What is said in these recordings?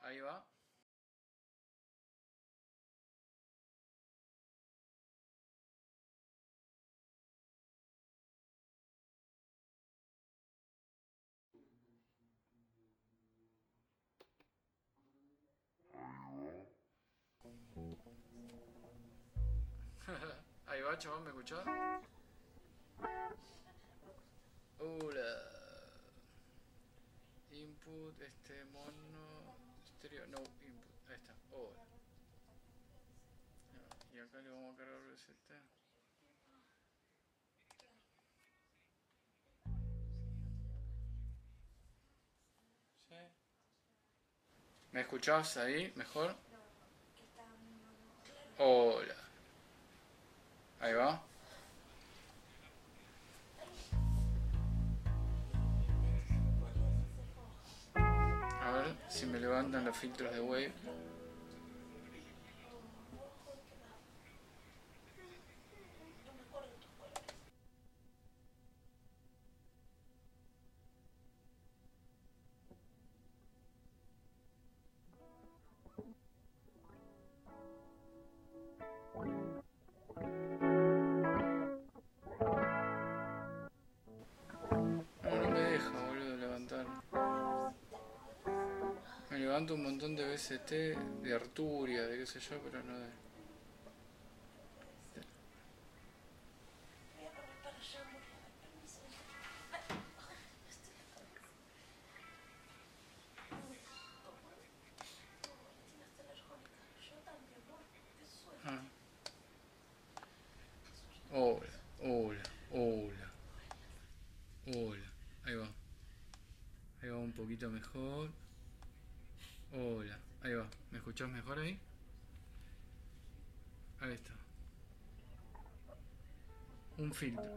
Ahí va. Ahí va, chabón, ¿me escuchás? Hola. Input, mono, estéreo, no, input. Ahí está. Hola. Y acá le vamos a cargar receta. ¿Sí? ¿Me escuchás ahí mejor? Hola. Ahí va. A ver si me levantan los filtros de Wave. No, no me deja, boludo, levantar. Me levanto un montón de BST, de Arturia, de qué sé yo, pero no de... Ah. Hola, hola, hola, hola. Ahí va. Ahí va un poquito mejor. Hola, ahí va. ¿Me escuchás mejor ahí? Ahí está. Un filtro.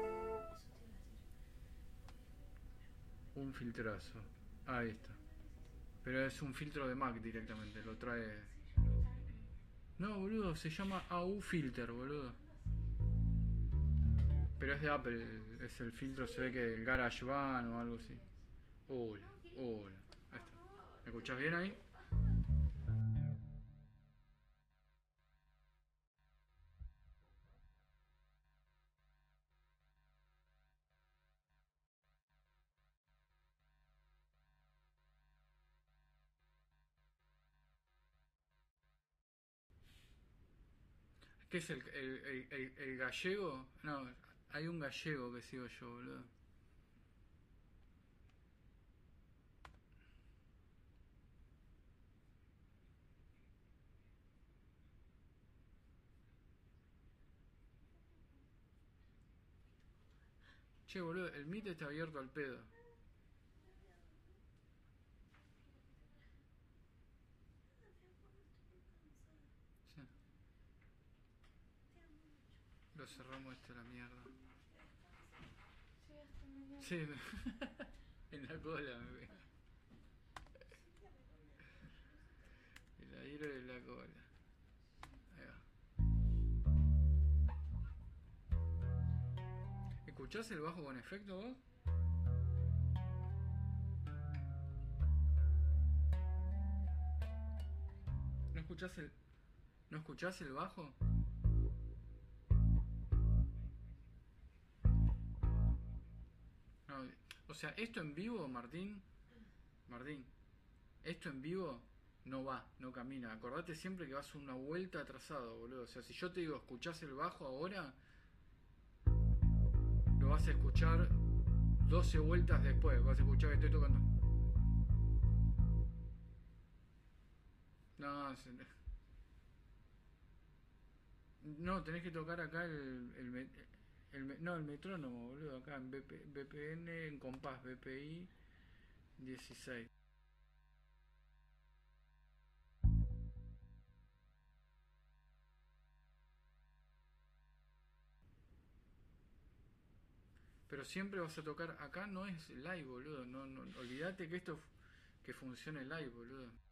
Un filtrazo. Ahí está. Pero es un filtro de Mac directamente, lo trae... No, boludo, se llama AU Filter, boludo. Pero es de Apple, es el filtro, se ve que el GarageBand o algo así. Hola, hola. Ahí está. ¿Me escuchás bien ahí? ¿Qué es el gallego? No, hay un gallego que sigo yo, boludo. Che, boludo, el Meet está abierto al pedo. Sí. Lo cerramos esto a la mierda. Sí, en la cola me ve. El aire de la cola. Ahí va. ¿Escuchás el bajo con efecto vos? ¿No escuchás el, ¿no escuchás el bajo? No, o sea, esto en vivo, Martín, esto en vivo no va, no camina. Acordate siempre que vas una vuelta atrasado, boludo. O sea, si yo te digo, escuchás el bajo ahora, lo vas a escuchar 12 vueltas después. Vas a escuchar que estoy tocando. No, no, tenés que tocar acá no, el metrónomo, boludo. Acá en BPN, en compás, BPI 16. Pero siempre vas a tocar acá, no es live, boludo. No, no, olvídate que esto que funcione live, boludo.